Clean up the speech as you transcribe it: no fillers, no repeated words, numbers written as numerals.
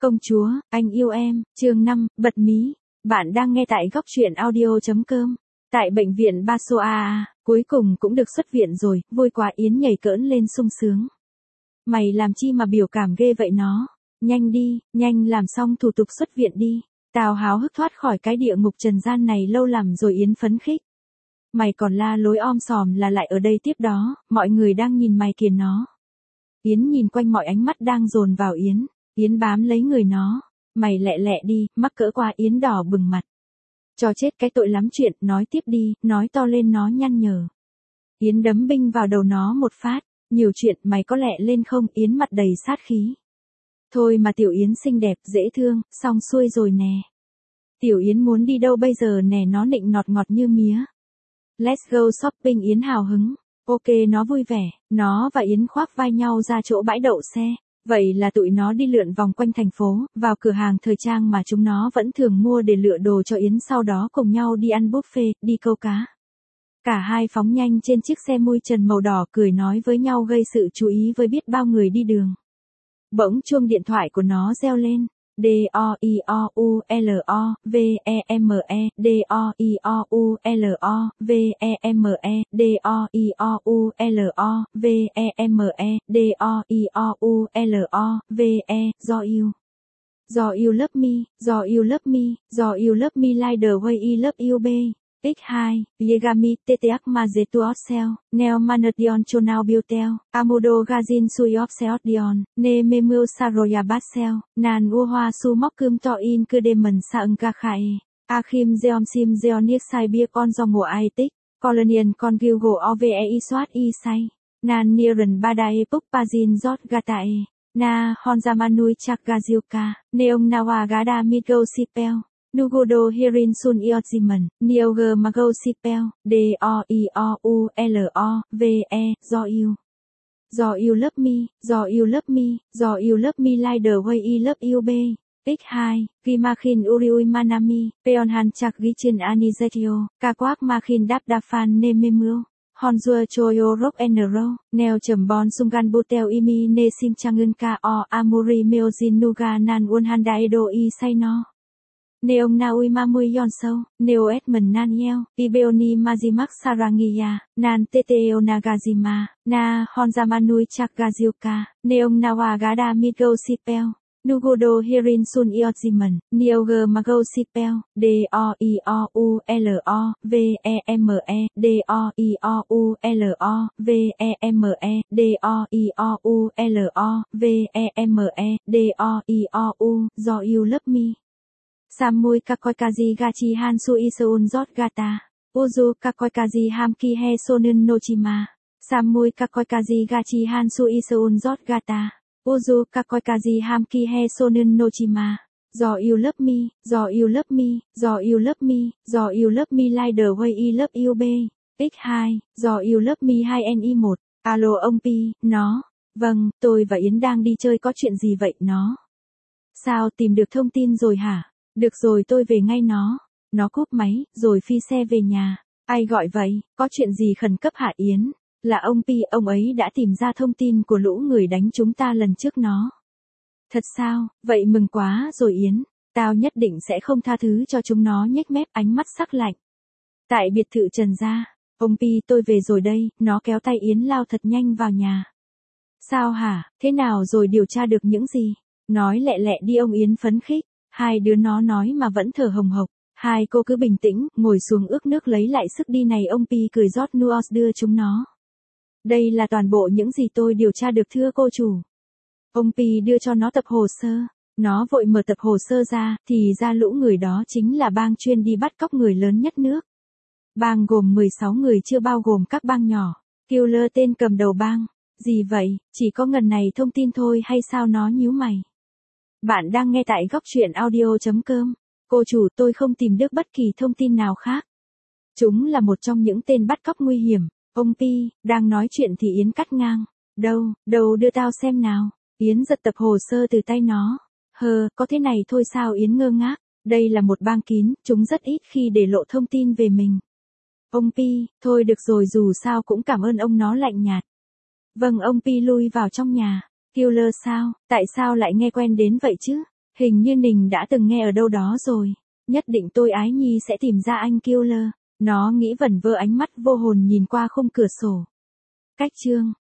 Công chúa, anh yêu em, chương 5, bật mí. Bạn đang nghe tại góc truyện audio.com. Tại bệnh viện Basoa, cuối cùng cũng được xuất viện rồi, vui quá. Yến nhảy cỡn lên sung sướng. Mày làm chi mà biểu cảm ghê vậy nó? Nhanh đi, nhanh làm xong thủ tục xuất viện đi. Tao háo hức thoát khỏi cái địa ngục trần gian này lâu lắm rồi. Yến phấn khích. Mày còn la lối om sòm là lại ở đây tiếp đó, mọi người đang nhìn mày kìa nó. Yến nhìn quanh, mọi ánh mắt đang dồn vào Yến. Yến bám lấy người nó. Mày lẹ lẹ đi, mắc cỡ quá. Yến đỏ bừng mặt. Cho chết cái tội lắm chuyện, nói tiếp đi, nói to lên. Nó nhăn nhở. Yến đấm binh vào đầu nó một phát. Nhiều chuyện, mày có lẹ lên không? Yến mặt đầy sát khí. Thôi mà Tiểu Yến xinh đẹp, dễ thương, xong xuôi rồi nè. Tiểu Yến muốn đi đâu bây giờ nè? Nó nịnh nọt ngọt như mía. Let's go shopping. Yến hào hứng. Ok, nó vui vẻ. Nó và Yến khoác vai nhau ra chỗ bãi đậu xe. Vậy là tụi nó đi lượn vòng quanh thành phố, vào cửa hàng thời trang mà chúng nó vẫn thường mua để lựa đồ cho Yến, sau đó cùng nhau đi ăn buffet, đi câu cá. Cả hai phóng nhanh trên chiếc xe mui trần màu đỏ, cười nói với nhau gây sự chú ý với biết bao người đi đường. Bỗng chuông điện thoại của nó reo lên. D-O-I-O-U-L-O-V-E-M-E, D-O-I-O-U-L-O-V-E-M-E, D-O-I-O-U-L-O-V-E-M-E, D-O-I-O-U-L-O-V-E, do you. Do you love me, do you love me, do you love me like the way I love you babe. X2, Yegami, TTH Mazetuot Sel, Neo Manation Chonao Biotel, Amudo Gazin Suyop Seodion, Ne Memul Saroya Batsel, Nan Uoha Su Mokum To In Kudeman Saung Kakhae, Akim Zeom Sim Zeonic Sai Bia Con Do Ngộ Aitik, Colonian Con Gilgo Ove Iswat Isai, Nan Niran Badae Puk Pazin Zot Gatae, Na Honzamanui Chakgaziuka, Neong Nawa Gada Migo Sipel. Nugodo Hirin Sun Iotziman, Nioger Mago Sipel, D-O-I-O-U-L-O-V-E, do you. Do you love me, do you love me, do you love me like the way I love you babe. X2, Gimakhin Uriui Manami, Peonhan Chak Gichin Anizetio, Kakwak Makhin Dap Dafan Nememul. Honzua Choyo Rock Enero, Neo Bon Sungan Butel Imi Ne Sim Changun Ka O Amuri Meojin Nuga Nan Unhanda Edo I Saino. Neong Naui Mamui Yonsou, Neo Edmund Naniel, Ibeoni Mazimak Sarangiya, Nan Teteo Nagazima, Na Honzamanui Chakgaziuka, Neong Nawa Gada Migo Sipel, Nugodo Hirin Sun Iotziman, Nioger Mago Sipel, D-O-I-O-U-L-O-V-E-M-E, D-O-I-O-U-L-O-V-E-M-E, D-O-I-O-U-L-O-V-E-M-E, D-O-I-O-U, do you love me. Samui Kakoikazi Gachi Hansu Iseun Zot Gata. Uzu Kakoikazi Hamki He Sonun Nochima. Samui Kakoikazi Gachi Hansu Iseun Zot Gata. Uzu Kakoikazi Hamki He Sonun Nochima. Do you love me, do you love me, do you love me, do you love me like the way I love you babe. X2, do you love me 2NI1. Alo ông Pi, nó. Vâng, tôi và Yến đang đi chơi, có chuyện gì vậy nó? Sao tìm được thông tin rồi hả? Được rồi, tôi về ngay nó. Nó cúp máy, rồi phi xe về nhà. Ai gọi vậy? Có chuyện gì khẩn cấp hả Yến? Là ông Pi, ông ấy đã tìm ra thông tin của lũ người đánh chúng ta lần trước nó. Thật sao? Vậy mừng quá rồi Yến. Tao nhất định sẽ không tha thứ cho chúng nó. Nhếch mép, ánh mắt sắc lạnh. Tại biệt thự Trần Gia. Ông Pi, tôi về rồi đây. Nó kéo tay Yến lao thật nhanh vào nhà. Sao hả? Thế nào rồi, điều tra được những gì? Nói lẹ lẹ đi ông Yến phấn khích. Hai đứa nó nói mà vẫn thở hồng hộc. Hai cô cứ bình tĩnh, ngồi xuống ước nước lấy lại sức đi này. Ông Pi cười rót nuos đưa chúng nó. Đây là toàn bộ những gì tôi điều tra được thưa cô chủ. Ông Pi đưa cho nó tập hồ sơ. Nó vội mở tập hồ sơ ra, thì ra lũ người đó chính là bang chuyên đi bắt cóc người lớn nhất nước. Bang gồm 16 người, chưa bao gồm các bang nhỏ. Killer tên cầm đầu bang. Gì vậy, chỉ có ngần này thông tin thôi hay sao? Nó nhíu mày. Bạn đang nghe tại góc truyện audio.com. Cô chủ, tôi không tìm được bất kỳ thông tin nào khác. Chúng là một trong những tên bắt cóc nguy hiểm. Ông Pi, đang nói chuyện thì Yến cắt ngang. Đâu đưa tao xem nào. Yến giật tập hồ sơ từ tay nó. Có thế này thôi sao? Yến ngơ ngác. Đây là một bang kín, chúng rất ít khi để lộ thông tin về mình. Ông Pi, thôi được rồi, dù sao cũng cảm ơn ông. Nó lạnh nhạt. Vâng. Ông Pi lui vào trong nhà. Killer sao? Tại sao lại nghe quen đến vậy chứ? Hình như Nình đã từng nghe ở đâu đó rồi. Nhất định tôi ái nhi sẽ tìm ra anh Killer. Nó nghĩ vẩn vơ, ánh mắt vô hồn nhìn qua khung cửa sổ. Cách chương